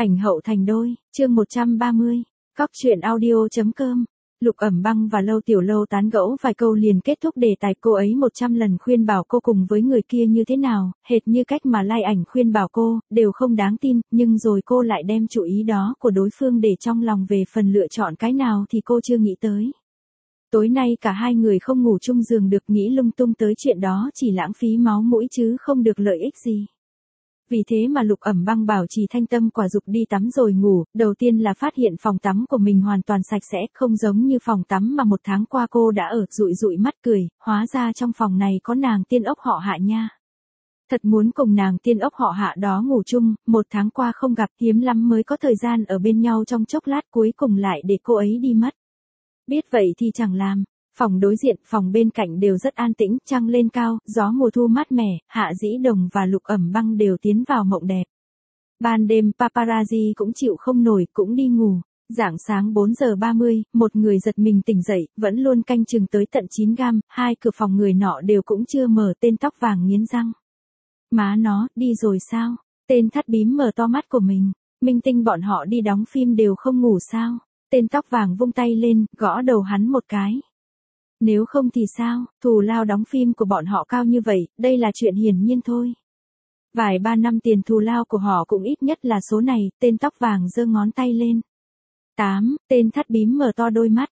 Ảnh hậu thành đôi, chương 130, Cóc truyện audio.com. Lục Ẩm Băng và Lâu Tiểu Lâu tán gẫu vài câu liền kết thúc đề tài. Cô ấy 100 lần khuyên bảo cô cùng với người kia như thế nào, hệt như cách mà Lai Ảnh khuyên bảo cô, đều không đáng tin, nhưng rồi cô lại đem chủ ý đó của đối phương để trong lòng. Về phần lựa chọn cái nào thì cô chưa nghĩ tới. Tối nay cả hai người không ngủ chung giường được, nghĩ lung tung tới chuyện đó chỉ lãng phí máu mũi chứ không được lợi ích gì. Vì thế mà Lục Ẩm Băng bảo trì thanh tâm quả dục đi tắm rồi ngủ. Đầu tiên là phát hiện phòng tắm của mình hoàn toàn sạch sẽ, không giống như phòng tắm mà 1 tháng qua cô đã ở. Dụi dụi mắt cười, hóa ra trong phòng này có nàng tiên ốc họ Hạ nha. Thật muốn cùng nàng tiên ốc họ Hạ đó ngủ chung, 1 tháng qua không gặp, hiếm lắm mới có thời gian ở bên nhau trong chốc lát, cuối cùng lại để cô ấy đi mất. Biết vậy thì chẳng làm. Phòng đối diện, phòng bên cạnh đều rất an tĩnh, trăng lên cao, gió mùa thu mát mẻ, Hạ Dĩ Đồng và Lục Ẩm Băng đều tiến vào mộng đẹp. Ban đêm paparazzi cũng chịu không nổi, cũng đi ngủ. Rạng sáng 4 giờ 30, một người giật mình tỉnh dậy, vẫn luôn canh chừng tới tận 9 gam, 2 cửa phòng người nọ đều cũng chưa mở. Tên tóc vàng nghiến răng. Má nó, đi rồi sao? Tên thắt bím mở to mắt của mình. Minh tinh bọn họ đi đóng phim đều không ngủ sao? Tên tóc vàng vung tay lên, gõ đầu hắn một cái. Nếu không thì sao, thù lao đóng phim của bọn họ cao như vậy, đây là chuyện hiển nhiên thôi. Vài 3 năm tiền thù lao của họ cũng ít nhất là số này. Tên tóc vàng giơ ngón tay lên. 8, tên thắt bím mở to đôi mắt.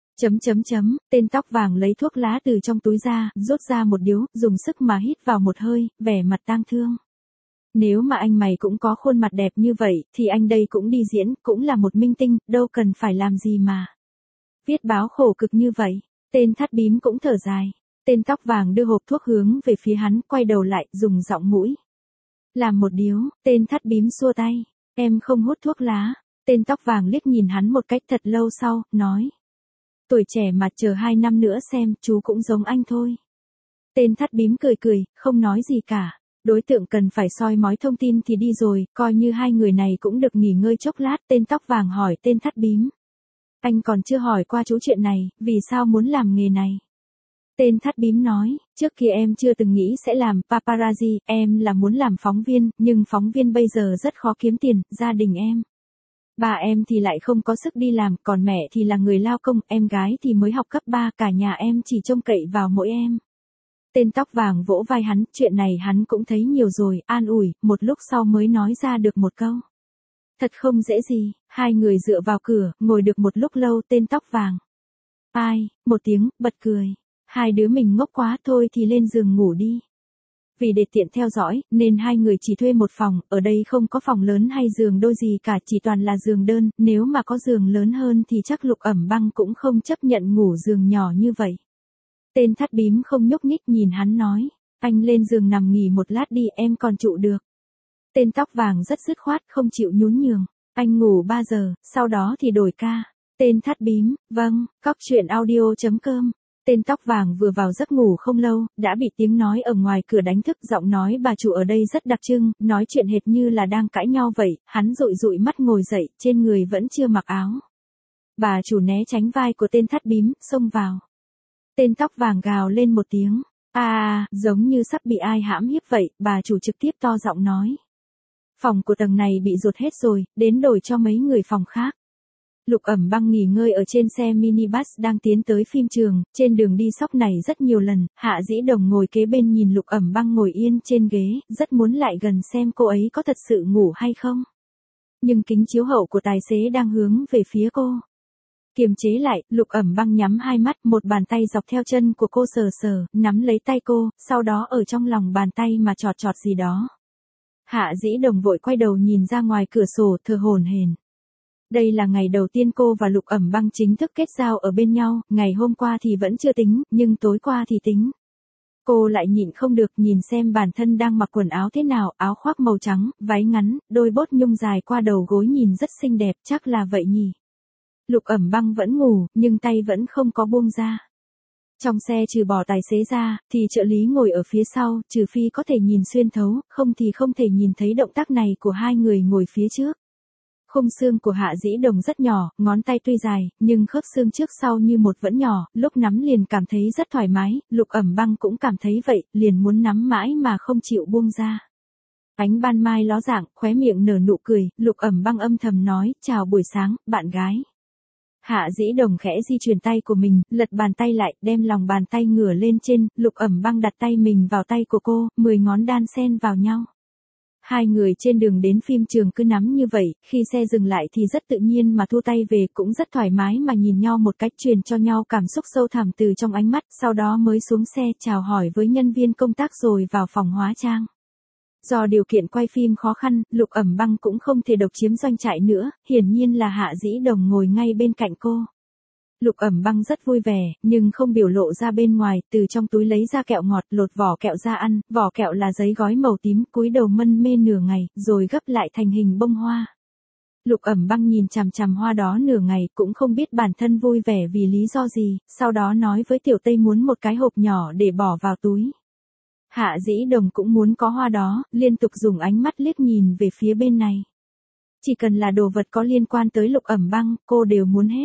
Tên tóc vàng lấy thuốc lá từ trong túi ra, rút ra một điếu, dùng sức mà hít vào một hơi, vẻ mặt tang thương. Nếu mà anh mày cũng có khuôn mặt đẹp như vậy, thì anh đây cũng đi diễn, cũng là một minh tinh, đâu cần phải làm gì mà viết báo khổ cực như vậy. Tên thắt bím cũng thở dài. Tên tóc vàng đưa hộp thuốc hướng về phía hắn, quay đầu lại, dùng giọng mũi. Làm một điếu. Tên thắt bím xua tay. Em không hút thuốc lá. Tên tóc vàng liếc nhìn hắn một cách thật lâu sau, nói. Tuổi trẻ mà, chờ 2 năm nữa xem, chú cũng giống anh thôi. Tên thắt bím cười cười, không nói gì cả. Đối tượng cần phải soi mói thông tin thì đi rồi, coi như hai người này cũng được nghỉ ngơi chốc lát. Tên tóc vàng hỏi tên thắt bím. Anh còn chưa hỏi qua chú chuyện này, vì sao muốn làm nghề này? Tên thắt bím nói, trước kia em chưa từng nghĩ sẽ làm paparazzi, em là muốn làm phóng viên, nhưng phóng viên bây giờ rất khó kiếm tiền, gia đình em. Bà em thì lại không có sức đi làm, còn mẹ thì là người lao công, em gái thì mới học cấp 3, cả nhà em chỉ trông cậy vào mỗi em. Tên tóc vàng vỗ vai hắn, chuyện này hắn cũng thấy nhiều rồi, an ủi, một lúc sau mới nói ra được một câu. Thật không dễ gì. Hai người dựa vào cửa, ngồi được một lúc lâu. Tên tóc vàng. Ai, một tiếng, bật cười. Hai đứa mình ngốc quá, thôi thì lên giường ngủ đi. Vì để tiện theo dõi, nên hai người chỉ thuê một phòng, ở đây không có phòng lớn hay giường đôi gì cả, chỉ toàn là giường đơn, nếu mà có giường lớn hơn thì chắc Lục Ẩm Băng cũng không chấp nhận ngủ giường nhỏ như vậy. Tên thắt bím không nhúc nhích, nhìn hắn nói, anh lên giường nằm nghỉ một lát đi, em còn trụ được. Tên tóc vàng rất dứt khoát, không chịu nhún nhường. Anh ngủ 3 giờ, sau đó thì đổi ca. Tên thắt bím, vâng, Cóc truyện audio.com. Tên tóc vàng vừa vào giấc ngủ không lâu, đã bị tiếng nói ở ngoài cửa đánh thức. Giọng nói bà chủ ở đây rất đặc trưng, nói chuyện hệt như là đang cãi nhau vậy. Hắn dụi dụi mắt ngồi dậy, trên người vẫn chưa mặc áo. Bà chủ né tránh vai của tên thắt bím, xông vào. Tên tóc vàng gào lên một tiếng. Giống như sắp bị ai hãm hiếp vậy. Bà chủ trực tiếp to giọng nói. Phòng của tầng này bị dột hết rồi, đến đổi cho mấy người phòng khác. Lục Ẩm Băng nghỉ ngơi ở trên xe minibus đang tiến tới phim trường, trên đường đi sóc này rất nhiều lần. Hạ Dĩ Đồng ngồi kế bên nhìn Lục Ẩm Băng ngồi yên trên ghế, rất muốn lại gần xem cô ấy có thật sự ngủ hay không. Nhưng kính chiếu hậu của tài xế đang hướng về phía cô. Kiềm chế lại, Lục Ẩm Băng nhắm hai mắt, một bàn tay dọc theo chân của cô sờ sờ, nắm lấy tay cô, sau đó ở trong lòng bàn tay mà chọt chọt gì đó. Hạ Dĩ Đồng vội quay đầu nhìn ra ngoài cửa sổ, thở hổn hển. Đây là ngày đầu tiên cô và Lục Ẩm Băng chính thức kết giao ở bên nhau, ngày hôm qua thì vẫn chưa tính, nhưng tối qua thì tính. Cô lại nhịn không được, nhìn xem bản thân đang mặc quần áo thế nào, áo khoác màu trắng, váy ngắn, đôi bốt nhung dài qua đầu gối nhìn rất xinh đẹp, chắc là vậy nhỉ. Lục Ẩm Băng vẫn ngủ, nhưng tay vẫn không có buông ra. Trong xe trừ bỏ tài xế ra, thì trợ lý ngồi ở phía sau, trừ phi có thể nhìn xuyên thấu, không thì không thể nhìn thấy động tác này của hai người ngồi phía trước. Khung xương của Hạ Dĩ Đồng rất nhỏ, ngón tay tuy dài, nhưng khớp xương trước sau như một vẫn nhỏ, lúc nắm liền cảm thấy rất thoải mái. Lục Ẩm Băng cũng cảm thấy vậy, liền muốn nắm mãi mà không chịu buông ra. Ánh ban mai ló dạng, khóe miệng nở nụ cười, Lục Ẩm Băng âm thầm nói, chào buổi sáng, bạn gái. Hạ Dĩ Đồng khẽ di chuyển tay của mình, lật bàn tay lại, đem lòng bàn tay ngửa lên trên, Lục Ẩm Băng đặt tay mình vào tay của cô, 10 ngón đan xen vào nhau. Hai người trên đường đến phim trường cứ nắm như vậy, khi xe dừng lại thì rất tự nhiên mà thu tay về, cũng rất thoải mái mà nhìn nhau một cách, truyền cho nhau cảm xúc sâu thẳm từ trong ánh mắt, sau đó mới xuống xe chào hỏi với nhân viên công tác rồi vào phòng hóa trang. Do điều kiện quay phim khó khăn, Lục Ẩm Băng cũng không thể độc chiếm doanh trại nữa, hiển nhiên là Hạ Dĩ Đồng ngồi ngay bên cạnh cô. Lục Ẩm Băng rất vui vẻ, nhưng không biểu lộ ra bên ngoài, từ trong túi lấy ra kẹo ngọt, lột vỏ kẹo ra ăn, vỏ kẹo là giấy gói màu tím, cúi đầu mân mê nửa ngày, rồi gấp lại thành hình bông hoa. Lục Ẩm Băng nhìn chằm chằm hoa đó nửa ngày, cũng không biết bản thân vui vẻ vì lý do gì, sau đó nói với Tiểu Tây muốn một cái hộp nhỏ để bỏ vào túi. Hạ Dĩ Đồng cũng muốn có hoa đó, liên tục dùng ánh mắt liếc nhìn về phía bên này. Chỉ cần là đồ vật có liên quan tới Lục Ẩm Băng, cô đều muốn hết.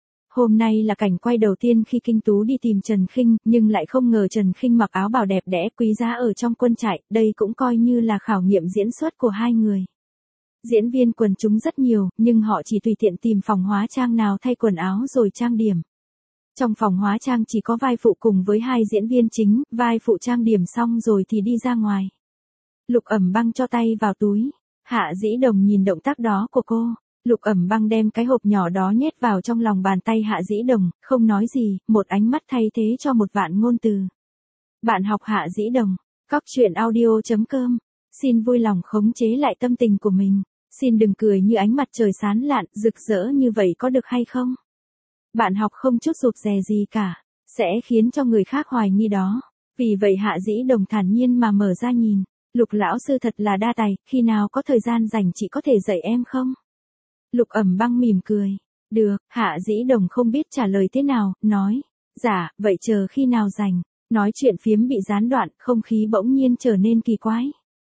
Hôm nay là cảnh quay đầu tiên khi Kinh Tú đi tìm Trần Khinh, nhưng lại không ngờ Trần Khinh mặc áo bào đẹp đẽ quý giá ở trong quân trại, đây cũng coi như là khảo nghiệm diễn xuất của hai người. Diễn viên quần chúng rất nhiều, nhưng họ chỉ tùy tiện tìm phòng hóa trang nào thay quần áo rồi trang điểm. Trong phòng hóa trang chỉ có vai phụ cùng với hai diễn viên chính, vai phụ trang điểm xong rồi thì đi ra ngoài. Lục Ẩm Băng cho tay vào túi. Hạ Dĩ Đồng nhìn động tác đó của cô. Lục Ẩm Băng đem cái hộp nhỏ đó nhét vào trong lòng bàn tay Hạ Dĩ Đồng, không nói gì, một ánh mắt thay thế cho một vạn ngôn từ. Bạn học Hạ Dĩ Đồng, coctruyện.audio.com. Xin vui lòng khống chế lại tâm tình của mình. Xin đừng cười như ánh mặt trời sáng lạn, rực rỡ như vậy có được hay không? Bạn học không chút rụt rè gì cả, sẽ khiến cho người khác hoài nghi đó. Vì vậy Hạ Dĩ Đồng thản nhiên mà mở ra nhìn. Lục lão sư thật là đa tài, khi nào có thời gian rảnh chị có thể dạy em không? Lục Ẩm Băng mỉm cười. Được, Hạ Dĩ Đồng không biết trả lời thế nào, nói. Dạ, vậy chờ khi nào rảnh. Nói chuyện phiếm bị gián đoạn, không khí bỗng nhiên trở nên kỳ quái.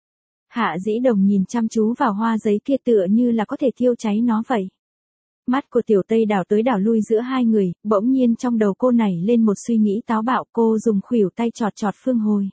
Hạ Dĩ Đồng nhìn chăm chú vào hoa giấy kia tựa như là có thể thiêu cháy nó vậy. Mắt của Tiểu Tây đảo tới đảo lui giữa hai người, bỗng nhiên trong đầu cô nảy lên một suy nghĩ táo bạo, cô dùng khuỷu tay chọt chọt Phương Hồi.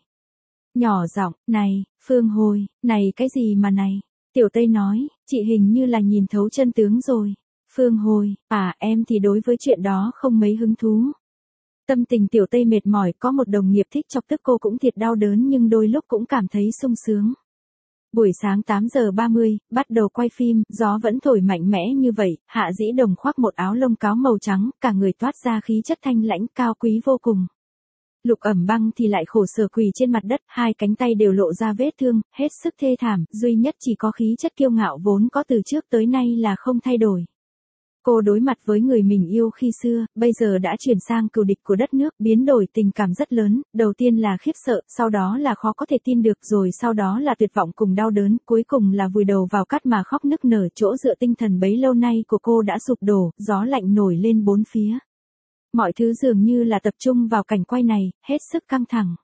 Nhỏ giọng, này, Phương Hồi, này cái gì mà này? Tiểu Tây nói, chị hình như là nhìn thấu chân tướng rồi. Phương Hồi, em thì đối với chuyện đó không mấy hứng thú. Tâm tình Tiểu Tây mệt mỏi, có một đồng nghiệp thích chọc tức cô cũng thiệt đau đớn nhưng đôi lúc cũng cảm thấy sung sướng. Buổi sáng 8:30, bắt đầu quay phim, gió vẫn thổi mạnh mẽ như vậy, Hạ Dĩ Đồng khoác một áo lông cáo màu trắng, cả người toát ra khí chất thanh lãnh cao quý vô cùng. Lục Ẩm Băng thì lại khổ sở quỳ trên mặt đất, hai cánh tay đều lộ ra vết thương, hết sức thê thảm, duy nhất chỉ có khí chất kiêu ngạo vốn có từ trước tới nay là không thay đổi. Cô đối mặt với người mình yêu khi xưa, bây giờ đã chuyển sang cừu địch của đất nước, biến đổi tình cảm rất lớn, đầu tiên là khiếp sợ, sau đó là khó có thể tin được, rồi sau đó là tuyệt vọng cùng đau đớn, cuối cùng là vùi đầu vào cát mà khóc nức nở, chỗ dựa tinh thần bấy lâu nay của cô đã sụp đổ, gió lạnh nổi lên bốn phía. Mọi thứ dường như là tập trung vào cảnh quay này, hết sức căng thẳng.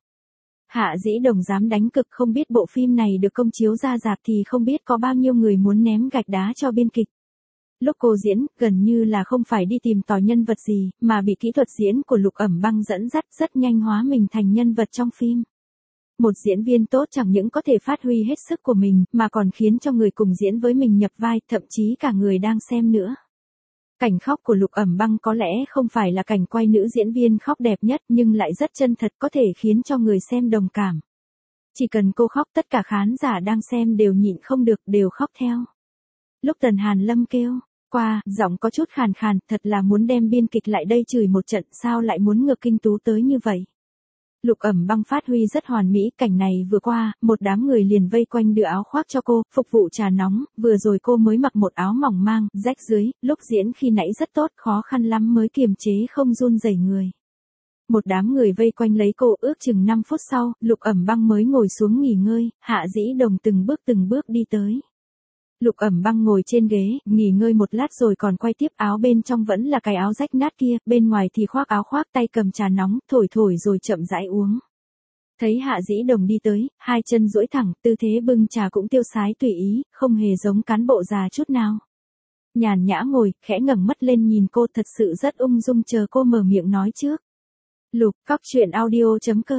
Hạ Dĩ Đồng dám đánh cực, không biết bộ phim này được công chiếu ra rạp thì không biết có bao nhiêu người muốn ném gạch đá cho biên kịch. Lúc cô diễn, gần như là không phải đi tìm tòi nhân vật gì, mà bị kỹ thuật diễn của Lục Ẩm Băng dẫn dắt rất nhanh hóa mình thành nhân vật trong phim. Một diễn viên tốt chẳng những có thể phát huy hết sức của mình, mà còn khiến cho người cùng diễn với mình nhập vai, thậm chí cả người đang xem nữa. Cảnh khóc của Lục Ẩm Băng có lẽ không phải là cảnh quay nữ diễn viên khóc đẹp nhất, nhưng lại rất chân thật, có thể khiến cho người xem đồng cảm. Chỉ cần cô khóc, tất cả khán giả đang xem đều nhịn không được, đều khóc theo. Lúc Tần Hàn Lâm kêu qua, giọng có chút khàn khàn, thật là muốn đem biên kịch lại đây chửi một trận, sao lại muốn ngược Kinh Tú tới như vậy. Lục Ẩm Băng phát huy rất hoàn mỹ, cảnh này vừa qua, một đám người liền vây quanh đưa áo khoác cho cô, phục vụ trà nóng, vừa rồi cô mới mặc một áo mỏng mang, rách dưới, lúc diễn khi nãy rất tốt, khó khăn lắm mới kiềm chế không run rẩy người. Một đám người vây quanh lấy cô, ước chừng 5 phút sau, Lục Ẩm Băng mới ngồi xuống nghỉ ngơi, Hạ Dĩ Đồng từng bước đi tới. Lục Ẩm Băng ngồi trên ghế, nghỉ ngơi một lát rồi còn quay tiếp, áo bên trong vẫn là cái áo rách nát kia, bên ngoài thì khoác áo khoác, tay cầm trà nóng, thổi rồi chậm rãi uống. Thấy Hạ Dĩ Đồng đi tới, hai chân duỗi thẳng, tư thế bưng trà cũng tiêu sái tùy ý, không hề giống cán bộ già chút nào. Nhàn nhã ngồi, khẽ ngẩng mắt lên nhìn cô, thật sự rất ung dung, chờ cô mở miệng nói trước. Lục, coctruyện audio.com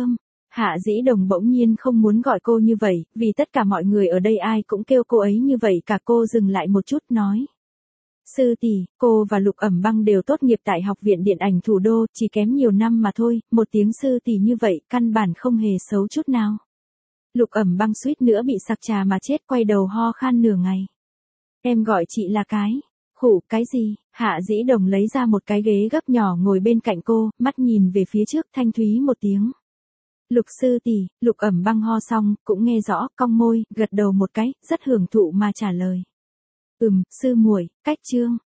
Hạ Dĩ Đồng bỗng nhiên không muốn gọi cô như vậy, vì tất cả mọi người ở đây ai cũng kêu cô ấy như vậy cả. Cô dừng lại một chút nói. Sư tỷ, cô và Lục Ẩm Băng đều tốt nghiệp tại Học viện Điện ảnh Thủ đô, chỉ kém nhiều năm mà thôi, một tiếng sư tỷ như vậy, căn bản không hề xấu chút nào. Lục Ẩm Băng suýt nữa bị sặc trà mà chết, quay đầu ho khan nửa ngày. Em gọi chị là cái. Khủ cái gì? Hạ Dĩ Đồng lấy ra một cái ghế gấp nhỏ ngồi bên cạnh cô, mắt nhìn về phía trước, thanh thúy một tiếng. Lục sư tỷ. Lục Ẩm Băng ho xong, cũng nghe rõ, cong môi, gật đầu một cái, rất hưởng thụ mà trả lời. Sư muội, cách chương.